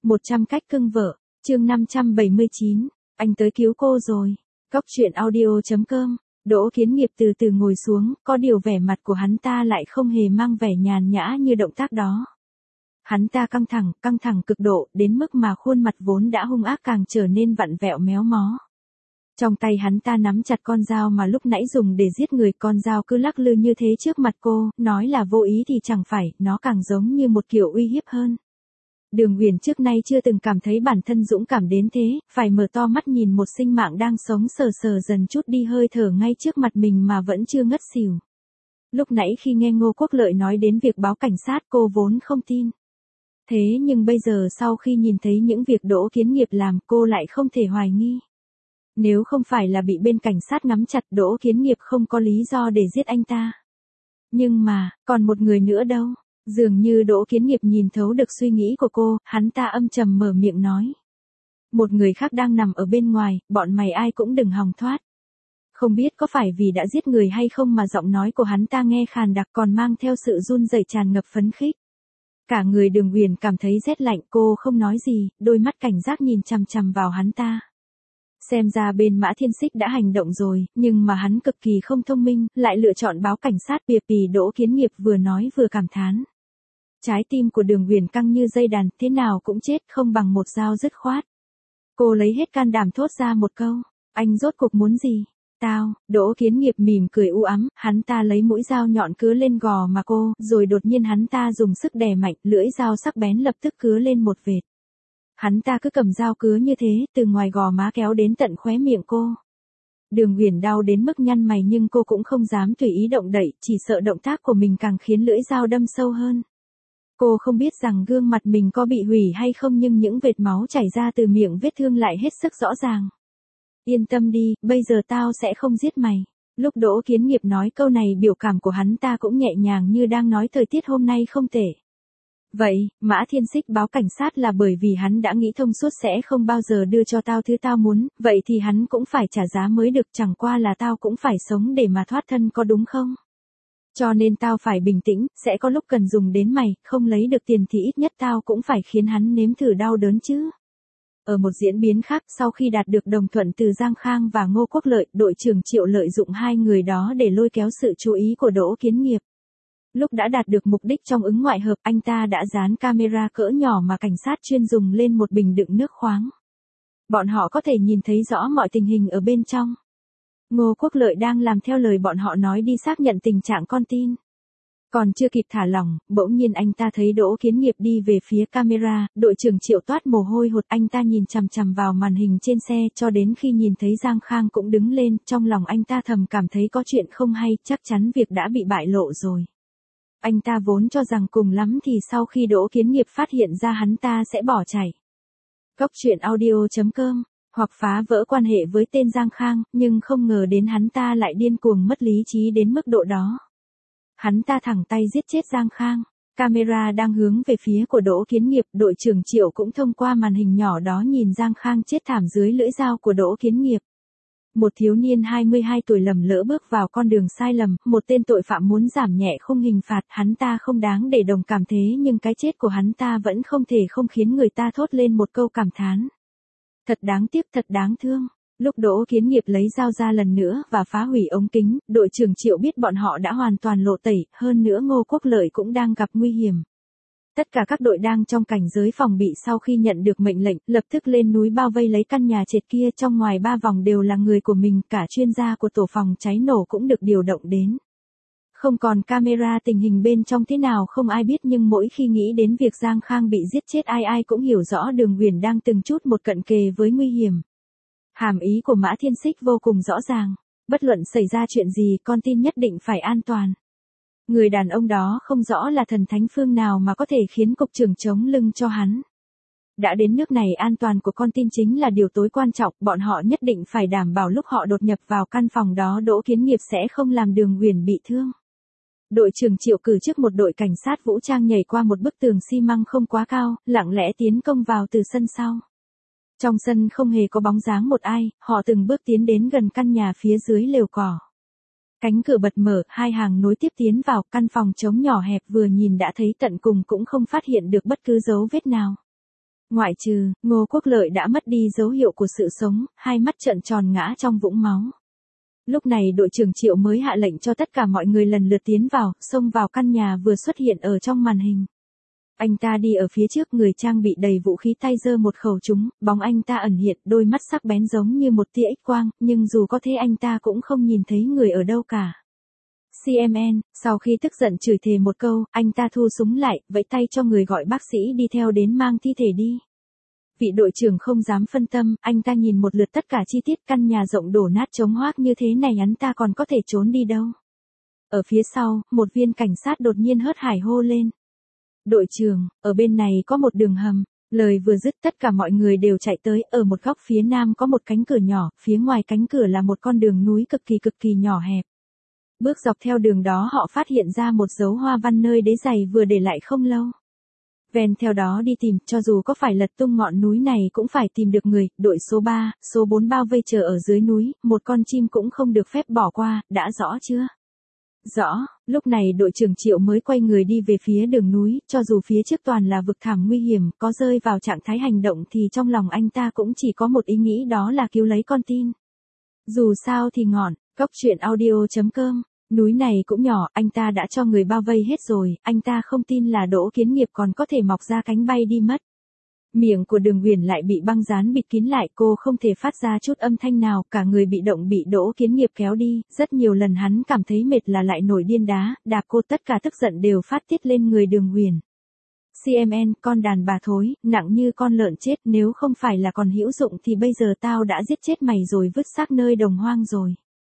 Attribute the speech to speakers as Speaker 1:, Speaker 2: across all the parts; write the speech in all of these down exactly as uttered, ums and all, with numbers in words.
Speaker 1: một trăm cách cưng vợ, chương năm trăm bảy mươi chín, anh tới cứu cô rồi. Cóc truyện audio chấm com. Đỗ Kiến Nghiệp từ từ ngồi xuống, có điều vẻ mặt của hắn ta lại không hề mang vẻ nhàn nhã như động tác đó. Hắn ta căng thẳng, căng thẳng cực độ, đến mức mà khuôn mặt vốn đã hung ác càng trở nên vặn vẹo méo mó. Trong tay hắn ta nắm chặt con dao mà lúc nãy dùng để giết người, con dao cứ lắc lư như thế trước mặt cô, nói là vô ý thì chẳng phải, nó càng giống như một kiểu uy hiếp hơn. Đường Huyền trước nay chưa từng cảm thấy bản thân dũng cảm đến thế, phải mở to mắt nhìn một sinh mạng đang sống sờ sờ dần chút đi hơi thở ngay trước mặt mình mà vẫn chưa ngất xỉu. Lúc nãy khi nghe Ngô Quốc Lợi nói đến việc báo cảnh sát cô vốn không tin. Thế nhưng bây giờ sau khi nhìn thấy những việc Đỗ Kiến Nghiệp làm cô lại không thể hoài nghi. Nếu không phải là bị bên cảnh sát ngắm chặt, Đỗ Kiến Nghiệp không có lý do để giết anh ta. Nhưng mà, còn một người nữa đâu? Dường như Đỗ Kiến Nghiệp nhìn thấu được suy nghĩ của cô, hắn ta âm trầm mở miệng nói. Một người khác đang nằm ở bên ngoài, bọn mày ai cũng đừng hòng thoát. Không biết có phải vì đã giết người hay không mà giọng nói của hắn ta nghe khàn đặc còn mang theo sự run rẩy tràn ngập phấn khích. Cả người Đường Huyền cảm thấy rét lạnh, cô không nói gì, đôi mắt cảnh giác nhìn chằm chằm vào hắn ta. Xem ra bên Mã Thiên Xích đã hành động rồi, nhưng mà hắn cực kỳ không thông minh, lại lựa chọn báo cảnh sát. Bìa pì Đỗ Kiến Nghiệp vừa nói vừa cảm thán. Trái tim của Đường Huyền căng như dây đàn, thế nào cũng chết không bằng một dao dứt khoát. Cô lấy hết can đảm thốt ra một câu, anh rốt cuộc muốn gì? Tao. Đỗ Kiến Nghiệp mỉm cười u ám, hắn ta lấy mũi dao nhọn cứa lên gò má cô, rồi đột nhiên hắn ta dùng sức đè mạnh, lưỡi dao sắc bén lập tức cứa lên một vệt. Hắn ta cứ cầm dao cứa như thế, từ ngoài gò má kéo đến tận khóe miệng cô. Đường Huyền đau đến mức nhăn mày nhưng cô cũng không dám tùy ý động đậy, chỉ sợ động tác của mình càng khiến lưỡi dao đâm sâu hơn. Cô không biết rằng gương mặt mình có bị hủy hay không nhưng những vệt máu chảy ra từ miệng vết thương lại hết sức rõ ràng. Yên tâm đi, bây giờ tao sẽ không giết mày. Lúc Đỗ Kiến Nghiệp nói câu này biểu cảm của hắn ta cũng nhẹ nhàng như đang nói thời tiết hôm nay không tệ. Vậy, Mã Thiên Xích báo cảnh sát là bởi vì hắn đã nghĩ thông suốt sẽ không bao giờ đưa cho tao thứ tao muốn, vậy thì hắn cũng phải trả giá mới được, chẳng qua là tao cũng phải sống để mà thoát thân có đúng không? Cho nên tao phải bình tĩnh, sẽ có lúc cần dùng đến mày, không lấy được tiền thì ít nhất tao cũng phải khiến hắn nếm thử đau đớn chứ. Ở một diễn biến khác, sau khi đạt được đồng thuận từ Giang Khang và Ngô Quốc Lợi, đội trưởng Triệu lợi dụng hai người đó để lôi kéo sự chú ý của Đỗ Kiến Nghiệp. Lúc đã đạt được mục đích trong ứng ngoại hợp, anh ta đã dán camera cỡ nhỏ mà cảnh sát chuyên dùng lên một bình đựng nước khoáng. Bọn họ có thể nhìn thấy rõ mọi tình hình ở bên trong. Ngô Quốc Lợi đang làm theo lời bọn họ nói đi xác nhận tình trạng con tin. Còn chưa kịp thả lỏng, bỗng nhiên anh ta thấy Đỗ Kiến Nghiệp đi về phía camera, đội trưởng Triệu toát mồ hôi hột, anh ta nhìn chằm chằm vào màn hình trên xe cho đến khi nhìn thấy Giang Khang cũng đứng lên, trong lòng anh ta thầm cảm thấy có chuyện không hay, chắc chắn việc đã bị bại lộ rồi. Anh ta vốn cho rằng cùng lắm thì sau khi Đỗ Kiến Nghiệp phát hiện ra hắn ta sẽ bỏ chạy. Cóc truyện audio chấm com, hoặc phá vỡ quan hệ với tên Giang Khang, nhưng không ngờ đến hắn ta lại điên cuồng mất lý trí đến mức độ đó. Hắn ta thẳng tay giết chết Giang Khang. Camera đang hướng về phía của Đỗ Kiến Nghiệp, đội trưởng Triệu cũng thông qua màn hình nhỏ đó nhìn Giang Khang chết thảm dưới lưỡi dao của Đỗ Kiến Nghiệp. Một thiếu niên hai mươi hai tuổi lầm lỡ bước vào con đường sai lầm, một tên tội phạm muốn giảm nhẹ khung hình phạt, hắn ta không đáng để đồng cảm thế nhưng cái chết của hắn ta vẫn không thể không khiến người ta thốt lên một câu cảm thán. Thật đáng tiếc, thật đáng thương. Lúc Đỗ Kiến Nghiệp lấy dao ra lần nữa và phá hủy ống kính, đội trưởng Triệu biết bọn họ đã hoàn toàn lộ tẩy, hơn nữa Ngô Quốc Lợi cũng đang gặp nguy hiểm. Tất cả các đội đang trong cảnh giới phòng bị sau khi nhận được mệnh lệnh, lập tức lên núi bao vây lấy căn nhà trệt kia, trong ngoài ba vòng đều là người của mình, cả chuyên gia của tổ phòng cháy nổ cũng được điều động đến. Không còn camera, tình hình bên trong thế nào không ai biết nhưng mỗi khi nghĩ đến việc Giang Khang bị giết chết ai ai cũng hiểu rõ Đường Huyền đang từng chút một cận kề với nguy hiểm. Hàm ý của Mã Thiên Xích vô cùng rõ ràng, bất luận xảy ra chuyện gì con tin nhất định phải an toàn. Người đàn ông đó không rõ là thần thánh phương nào mà có thể khiến cục trưởng chống lưng cho hắn. Đã đến nước này an toàn của con tin chính là điều tối quan trọng, bọn họ nhất định phải đảm bảo lúc họ đột nhập vào căn phòng đó Đỗ Kiến Nghiệp sẽ không làm Đường Huyền bị thương. Đội trưởng Triệu cử trước một đội cảnh sát vũ trang nhảy qua một bức tường xi măng không quá cao, lặng lẽ tiến công vào từ sân sau. Trong sân không hề có bóng dáng một ai, họ từng bước tiến đến gần căn nhà phía dưới lều cỏ. Cánh cửa bật mở, hai hàng nối tiếp tiến vào, căn phòng trống nhỏ hẹp vừa nhìn đã thấy tận cùng cũng không phát hiện được bất cứ dấu vết nào. Ngoại trừ, Ngô Quốc Lợi đã mất đi dấu hiệu của sự sống, hai mắt trợn tròn ngã trong vũng máu. Lúc này đội trưởng Triệu mới hạ lệnh cho tất cả mọi người lần lượt tiến vào, xông vào căn nhà vừa xuất hiện ở trong màn hình. Anh ta đi ở phía trước, người trang bị đầy vũ khí, tay giơ một khẩu súng, bóng anh ta ẩn hiện, đôi mắt sắc bén giống như một tia X quang, nhưng dù có thế anh ta cũng không nhìn thấy người ở đâu cả. xê em en, sau khi tức giận chửi thề một câu, anh ta thu súng lại, vẫy tay cho người gọi bác sĩ đi theo đến mang thi thể đi. Vị đội trưởng không dám phân tâm, anh ta nhìn một lượt tất cả chi tiết căn nhà rộng đổ nát trống hoác như thế này, hắn ta còn có thể trốn đi đâu. Ở phía sau, một viên cảnh sát đột nhiên hớt hải hô lên. Đội trưởng, ở bên này có một đường hầm. Lời vừa dứt tất cả mọi người đều chạy tới, ở một góc phía nam có một cánh cửa nhỏ, phía ngoài cánh cửa là một con đường núi cực kỳ cực kỳ nhỏ hẹp. Bước dọc theo đường đó họ phát hiện ra một dấu hoa văn nơi đế giày vừa để lại không lâu. Ven theo đó đi tìm, cho dù có phải lật tung ngọn núi này cũng phải tìm được người. Đội số ba, số bốn bao vây chờ ở dưới núi, một con chim cũng không được phép bỏ qua, đã rõ chưa? Rõ, lúc này đội trưởng Triệu mới quay người đi về phía đường núi, cho dù phía trước toàn là vực thẳm nguy hiểm, có rơi vào trạng thái hành động thì trong lòng anh ta cũng chỉ có một ý nghĩ, đó là cứu lấy con tin. Dù sao thì ngọn, cốc truyện audio chấm com, núi này cũng nhỏ, anh ta đã cho người bao vây hết rồi, anh ta không tin là Đỗ Kiến Nghiệp còn có thể mọc ra cánh bay đi mất. Miệng của Đường Uyển lại bị băng dán bịt kín lại, cô không thể phát ra chút âm thanh nào, cả người bị động bị Đỗ Kiến Nghiệp kéo đi, rất nhiều lần hắn cảm thấy mệt là lại nổi điên đá, đạp cô, tất cả tức giận đều phát tiết lên người Đường Uyển. xê em en, con đàn bà thối, nặng như con lợn chết, nếu không phải là còn hữu dụng thì bây giờ tao đã giết chết mày rồi vứt xác nơi đồng hoang rồi.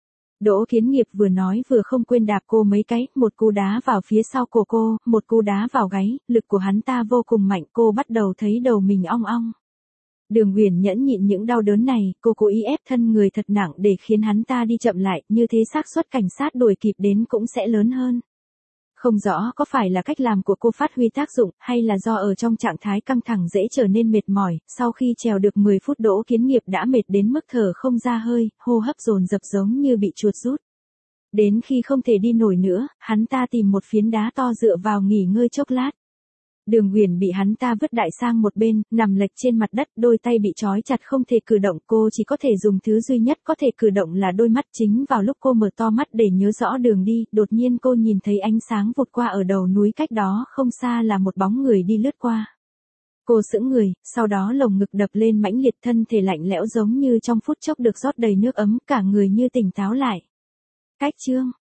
Speaker 1: Đỗ Kiến Nghiệp vừa nói vừa không quên đạp cô mấy cái, một cú đá vào phía sau cổ cô, một cú đá vào gáy, lực của hắn ta vô cùng mạnh, cô bắt đầu thấy đầu mình ong ong. Đường Uyển nhẫn nhịn những đau đớn này, cô cố ý ép thân người thật nặng để khiến hắn ta đi chậm lại, như thế xác suất cảnh sát đuổi kịp đến cũng sẽ lớn hơn. Không rõ có phải là cách làm của cô phát huy tác dụng, hay là do ở trong trạng thái căng thẳng dễ trở nên mệt mỏi, sau khi trèo được mười phút Đỗ Kiến Nghiệp đã mệt đến mức thở không ra hơi, hô hấp dồn dập giống như bị chuột rút. Đến khi không thể đi nổi nữa, hắn ta tìm một phiến đá to dựa vào nghỉ ngơi chốc lát. Đường Uyển bị hắn ta vứt đại sang một bên, nằm lệch trên mặt đất, đôi tay bị trói chặt không thể cử động, cô chỉ có thể dùng thứ duy nhất có thể cử động là đôi mắt. Chính vào lúc cô mở to mắt để nhớ rõ đường đi, đột nhiên cô nhìn thấy ánh sáng vụt qua ở đầu núi, cách đó không xa là một bóng người đi lướt qua. Cô sững người, sau đó lồng ngực đập lên mãnh liệt, thân thể lạnh lẽo giống như trong phút chốc được rót đầy nước ấm, cả người như tỉnh táo lại. Cách chương